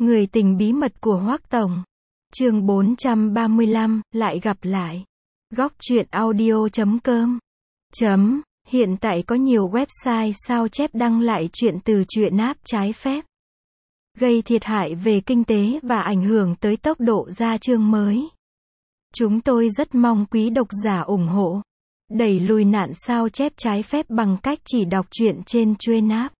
Người tình bí mật của Hoắc Tổng. Chương 435, lại gặp lại. Góc truyện audio.com. Hiện tại có nhiều website sao chép đăng lại chuyện từ truyện app trái phép, gây thiệt hại về kinh tế và ảnh hưởng tới tốc độ ra chương mới. Chúng tôi rất mong quý độc giả ủng hộ, đẩy lùi nạn sao chép trái phép bằng cách chỉ đọc truyện trên truyện app.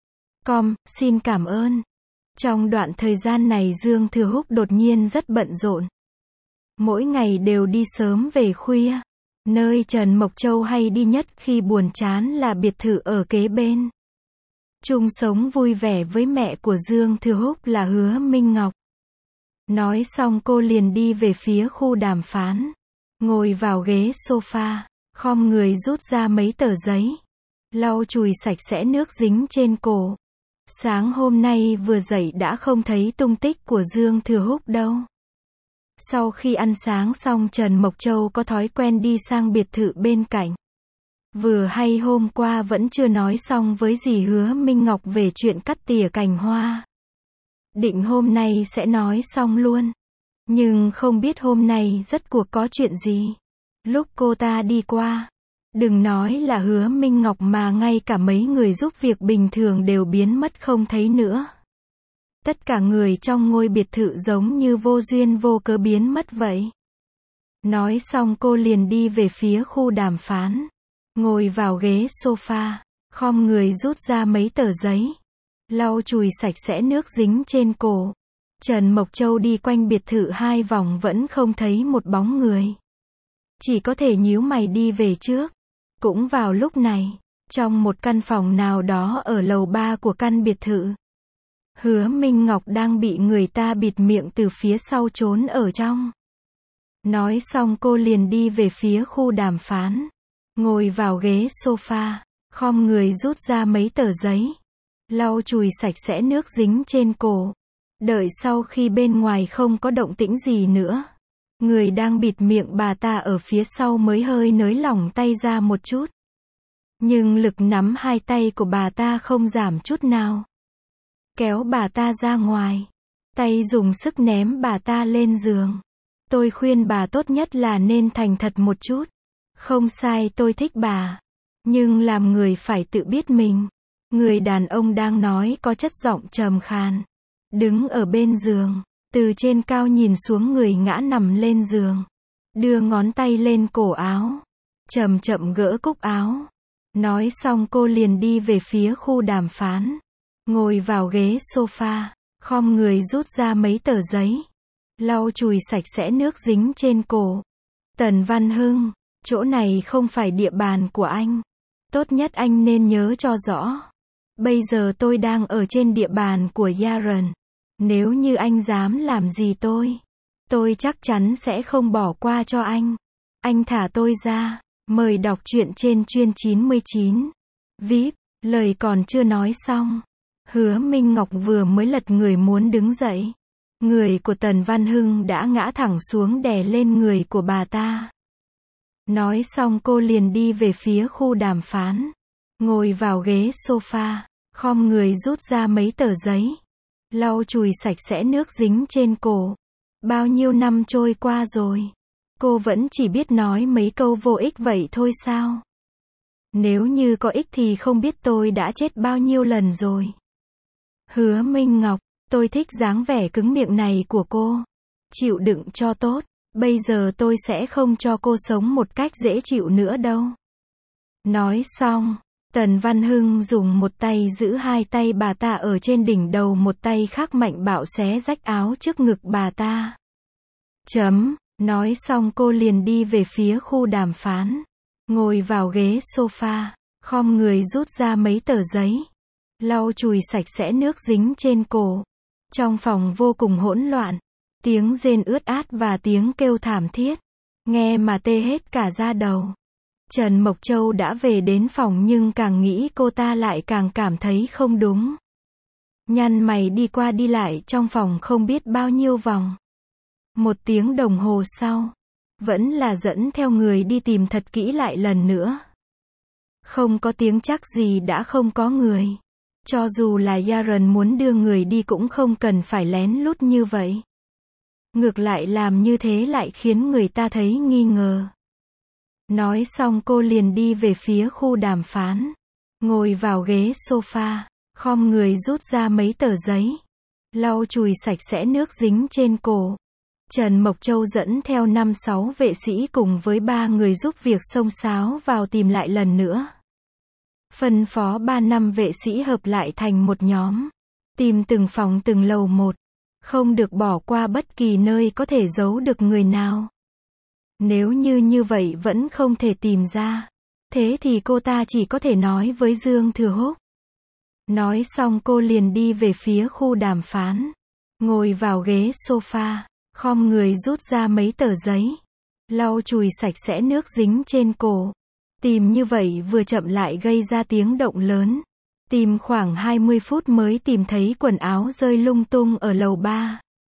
Xin cảm ơn. Trong đoạn thời gian này Dương Thừa Húc đột nhiên rất bận rộn. Mỗi ngày đều đi sớm về khuya. Nơi Trần Mộc Châu hay đi nhất khi buồn chán là biệt thự ở kế bên. Chung sống vui vẻ với mẹ của Dương Thừa Húc là Hứa Minh Ngọc. Nói xong cô liền đi về phía khu đàm phán. Ngồi vào ghế sofa, khom người rút ra mấy tờ giấy, lau chùi sạch sẽ nước dính trên cổ. Sáng hôm nay vừa dậy đã không thấy tung tích của Dương Thừa Húc đâu. Sau khi ăn sáng xong Trần Mộc Châu có thói quen đi sang biệt thự bên cạnh. Vừa hay hôm qua vẫn chưa nói xong với dì Hứa Minh Ngọc về chuyện cắt tỉa cành hoa. Định hôm nay sẽ nói xong luôn. Nhưng không biết hôm nay rốt cuộc có chuyện gì. Lúc cô ta đi qua, đừng nói là Hứa Minh Ngọc mà ngay cả mấy người giúp việc bình thường đều biến mất không thấy nữa. Tất cả người trong ngôi biệt thự giống như vô duyên vô cớ biến mất vậy. Nói xong cô liền đi về phía khu đàm phán. Ngồi vào ghế sofa, khom người rút ra mấy tờ giấy, lau chùi sạch sẽ nước dính trên cổ. Trần Mộc Châu đi quanh biệt thự 2 vòng vẫn không thấy một bóng người. Chỉ có thể nhíu mày đi về trước. Cũng vào lúc này, trong một căn phòng nào đó ở lầu 3 của căn biệt thự, Hứa Minh Ngọc đang bị người ta bịt miệng từ phía sau trốn ở trong. Nói xong cô liền đi về phía khu đàm phán. Ngồi vào ghế sofa, khom người rút ra mấy tờ giấy, lau chùi sạch sẽ nước dính trên cổ. Đợi sau khi bên ngoài không có động tĩnh gì nữa, người đang bịt miệng bà ta ở phía sau mới hơi nới lỏng tay ra một chút. Nhưng lực nắm hai tay của bà ta không giảm chút nào. Kéo bà ta ra ngoài, tay dùng sức ném bà ta lên giường. Tôi khuyên bà tốt nhất là nên thành thật một chút. Không sai, tôi thích bà. Nhưng làm người phải tự biết mình. Người đàn ông đang nói có chất giọng trầm khàn. Đứng ở bên giường, từ trên cao nhìn xuống người ngã nằm lên giường. Đưa ngón tay lên cổ áo, chậm chậm gỡ cúc áo. Nói xong cô liền đi về phía khu đàm phán. Ngồi vào ghế sofa, khom người rút ra mấy tờ giấy, lau chùi sạch sẽ nước dính trên cổ. Tần Văn Hưng, chỗ này không phải địa bàn của anh. Tốt nhất anh nên nhớ cho rõ. Bây giờ tôi đang ở trên địa bàn của Yaron. Nếu như anh dám làm gì tôi chắc chắn sẽ không bỏ qua cho anh. Anh thả tôi ra. Mời đọc truyện trên Chuyên 99. VIP. Lời còn chưa nói xong, Hứa Minh Ngọc vừa mới lật người muốn đứng dậy. Người của Tần Văn Hưng đã ngã thẳng xuống đè lên người của bà ta. Nói xong cô liền đi về phía khu đàm phán. Ngồi vào ghế sofa, khom người rút ra mấy tờ giấy, lau chùi sạch sẽ nước dính trên cổ. Bao nhiêu năm trôi qua rồi, cô vẫn chỉ biết nói mấy câu vô ích vậy thôi sao? Nếu như có ích thì không biết tôi đã chết bao nhiêu lần rồi. Hứa Minh Ngọc, tôi thích dáng vẻ cứng miệng này của cô. Chịu đựng cho tốt. Bây giờ tôi sẽ không cho cô sống một cách dễ chịu nữa đâu. Nói xong, Tần Văn Hưng dùng một tay giữ hai tay bà ta ở trên đỉnh đầu, một tay khác mạnh bạo xé rách áo trước ngực bà ta. Nói xong cô liền đi về phía khu đàm phán. Ngồi vào ghế sofa, khom người rút ra mấy tờ giấy, lau chùi sạch sẽ nước dính trên cổ. Trong phòng vô cùng hỗn loạn. Tiếng rên ướt át và tiếng kêu thảm thiết. Nghe mà tê hết cả da đầu. Trần Mộc Châu đã về đến phòng nhưng càng nghĩ cô ta lại càng cảm thấy không đúng. Nhăn mày đi qua đi lại trong phòng không biết bao nhiêu vòng. 1 tiếng đồng hồ sau, vẫn là dẫn theo người đi tìm thật kỹ lại lần nữa. Không có tiếng chắc gì đã không có người. Cho dù là Yaren muốn đưa người đi cũng không cần phải lén lút như vậy. Ngược lại làm như thế lại khiến người ta thấy nghi ngờ. Nói xong cô liền đi về phía khu đàm phán. Ngồi vào ghế sofa, khom người rút ra mấy tờ giấy. Lau chùi sạch sẽ nước dính trên cổ. Trần Mộc Châu dẫn theo 5-6 vệ sĩ cùng với 3 người giúp việc xông xáo vào tìm lại lần nữa. Phân phó 3-5 vệ sĩ hợp lại thành một nhóm. Tìm từng phòng từng lầu một. Không được bỏ qua bất kỳ nơi có thể giấu được người nào. Nếu như vậy vẫn không thể tìm ra. Thế thì cô ta chỉ có thể nói với Dương Thừa Húc. Nói xong cô liền đi về phía khu đàm phán. Ngồi vào ghế sofa, khom người rút ra mấy tờ giấy. Lau chùi sạch sẽ nước dính trên cổ. Tìm như vậy vừa chậm lại gây ra tiếng động lớn. Tìm khoảng 20 phút mới tìm thấy quần áo rơi lung tung ở lầu 3.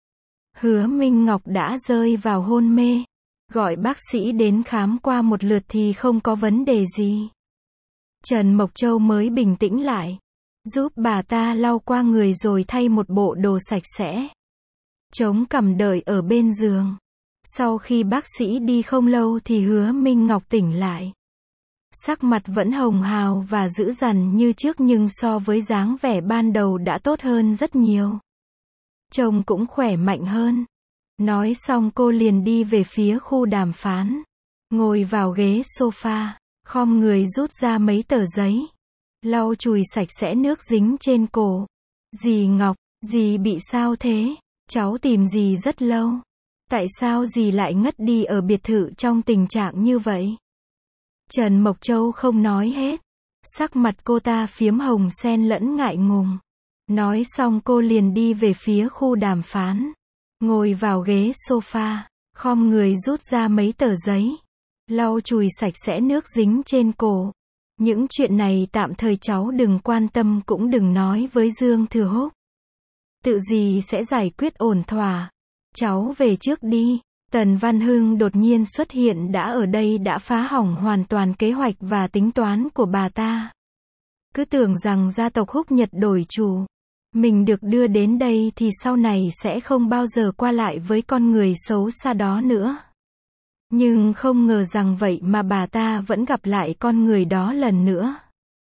Hứa Minh Ngọc đã rơi vào hôn mê. Gọi bác sĩ đến khám qua một lượt thì không có vấn đề gì. Trần Mộc Châu mới bình tĩnh lại. Giúp bà ta lau qua người rồi thay một bộ đồ sạch sẽ. Chống cằm đợi ở bên giường. Sau khi bác sĩ đi không lâu thì Hứa Minh Ngọc tỉnh lại. Sắc mặt vẫn hồng hào và dữ dằn như trước nhưng so với dáng vẻ ban đầu đã tốt hơn rất nhiều. Trông cũng khỏe mạnh hơn. Nói xong cô liền đi về phía khu đàm phán. Ngồi vào ghế sofa, khom người rút ra mấy tờ giấy. Lau chùi sạch sẽ nước dính trên cổ. Dì Ngọc, dì bị sao thế? Cháu tìm dì rất lâu. Tại sao dì lại ngất đi ở biệt thự trong tình trạng như vậy? Trần Mộc Châu không nói hết. Sắc mặt cô ta phiếm hồng xen lẫn ngại ngùng. Nói xong cô liền đi về phía khu đàm phán. Ngồi vào ghế sofa, khom người rút ra mấy tờ giấy. Lau chùi sạch sẽ nước dính trên cổ. Những chuyện này tạm thời cháu đừng quan tâm cũng đừng nói với Dương Thừa Húc. Tự gì sẽ giải quyết ổn thỏa. Cháu về trước đi. Tần Văn Hưng đột nhiên xuất hiện đã ở đây đã phá hỏng hoàn toàn kế hoạch và tính toán của bà ta. Cứ tưởng rằng gia tộc Húc Nhật đổi chủ. Mình được đưa đến đây thì sau này sẽ không bao giờ qua lại với con người xấu xa đó nữa. Nhưng không ngờ rằng vậy mà bà ta vẫn gặp lại con người đó lần nữa.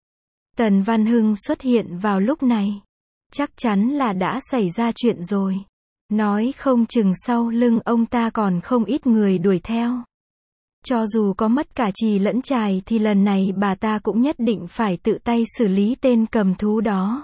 Tần Văn Hưng xuất hiện vào lúc này. Chắc chắn là đã xảy ra chuyện rồi. Nói không chừng sau lưng ông ta còn không ít người đuổi theo. Cho dù có mất cả trì lẫn trài thì lần này bà ta cũng nhất định phải tự tay xử lý tên cầm thú đó.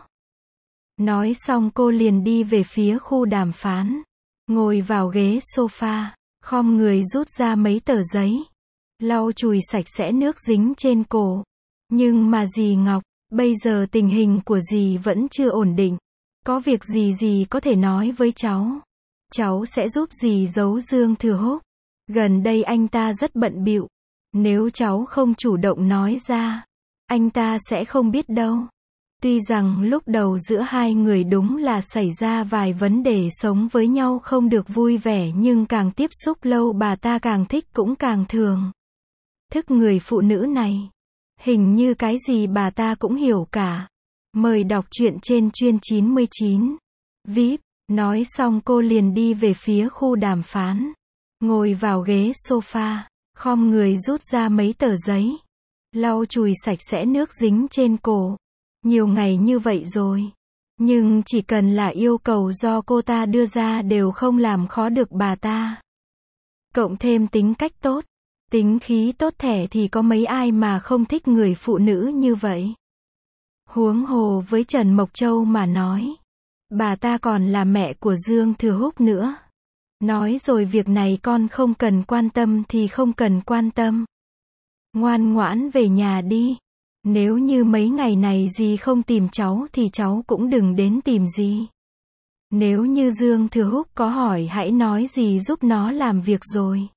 Nói xong cô liền đi về phía khu đàm phán. Ngồi vào ghế sofa, khom người rút ra mấy tờ giấy. Lau chùi sạch sẽ nước dính trên cổ. Nhưng mà dì Ngọc, bây giờ tình hình của dì vẫn chưa ổn định. Có việc gì dì có thể nói với cháu. Cháu sẽ giúp dì giấu Dương Thừa Húc. Gần đây anh ta rất bận bịu. Nếu cháu không chủ động nói ra, anh ta sẽ không biết đâu. Tuy rằng lúc đầu giữa hai người đúng là xảy ra vài vấn đề sống với nhau không được vui vẻ nhưng càng tiếp xúc lâu bà ta càng thích cũng càng thường. Thức người phụ nữ này. Hình như cái gì bà ta cũng hiểu cả. Mời đọc truyện trên chuyên 99. VIP. Nói xong cô liền đi về phía khu đàm phán. Ngồi vào ghế sofa, khom người rút ra mấy tờ giấy. Lau chùi sạch sẽ nước dính trên cổ. Nhiều ngày như vậy rồi. Nhưng chỉ cần là yêu cầu do cô ta đưa ra đều không làm khó được bà ta. Cộng thêm tính cách tốt, tính khí tốt thẻ thì có mấy ai mà không thích người phụ nữ như vậy. Huống hồ với Trần Mộc Châu mà nói. Bà ta còn là mẹ của Dương Thừa Húc nữa. Nói rồi việc này con không cần quan tâm thì không cần quan tâm. Ngoan ngoãn về nhà đi. Nếu như mấy ngày này dì không tìm cháu thì cháu cũng đừng đến tìm dì. Nếu như Dương Thừa Húc có hỏi hãy nói dì giúp nó làm việc rồi.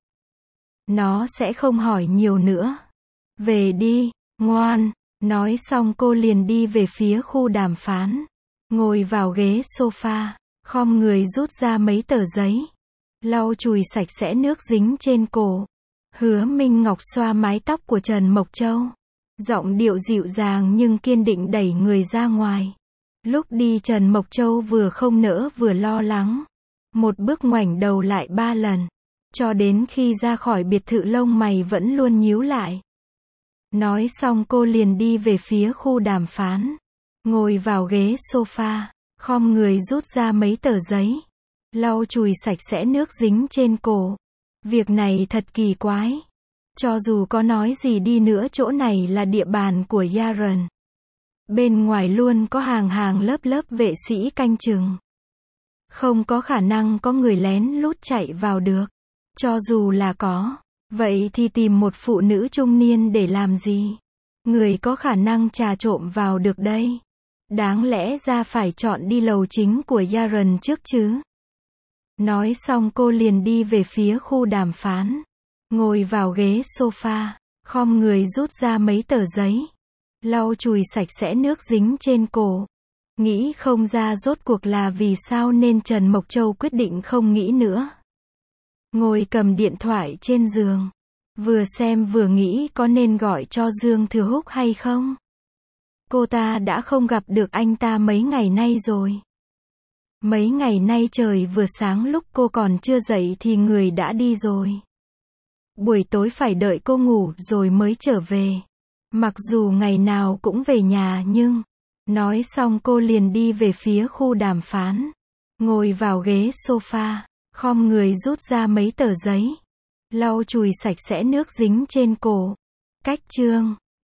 Nó sẽ không hỏi nhiều nữa. Về đi, ngoan. Nói xong cô liền đi về phía khu đàm phán. Ngồi vào ghế sofa, khom người rút ra mấy tờ giấy. Lau chùi sạch sẽ nước dính trên cổ. Hứa Minh Ngọc xoa mái tóc của Trần Mộc Châu. Giọng điệu dịu dàng nhưng kiên định đẩy người ra ngoài. Lúc đi Trần Mộc Châu vừa không nỡ vừa lo lắng. Một bước ngoảnh đầu lại 3 lần. Cho đến khi ra khỏi biệt thự lông mày vẫn luôn nhíu lại. Nói xong cô liền đi về phía khu đàm phán. Ngồi vào ghế sofa, khom người rút ra mấy tờ giấy. Lau chùi sạch sẽ nước dính trên cổ. Việc này thật kỳ quái. Cho dù có nói gì đi nữa chỗ này là địa bàn của Yaren. Bên ngoài luôn có hàng hàng lớp lớp vệ sĩ canh chừng. Không có khả năng có người lén lút chạy vào được. Cho dù là có, vậy thì tìm một phụ nữ trung niên để làm gì? Người có khả năng trà trộm vào được đây. Đáng lẽ ra phải chọn đi lầu chính của Yaren trước chứ. Nói xong cô liền đi về phía khu đàm phán. Ngồi vào ghế sofa, khom người rút ra mấy tờ giấy. Lau chùi sạch sẽ nước dính trên cổ. Nghĩ không ra rốt cuộc là vì sao nên Trần Mộc Châu quyết định không nghĩ nữa. Ngồi cầm điện thoại trên giường. Vừa xem vừa nghĩ có nên gọi cho Dương Thừa Húc hay không. Cô ta đã không gặp được anh ta mấy ngày nay rồi. Mấy ngày nay trời vừa sáng lúc cô còn chưa dậy thì người đã đi rồi. Buổi tối phải đợi cô ngủ rồi mới trở về. Mặc dù ngày nào cũng về nhà nhưng... Nói xong cô liền đi về phía khu đàm phán. Ngồi vào ghế sofa, khom người rút ra mấy tờ giấy. Lau chùi sạch sẽ nước dính trên cổ. Cách chương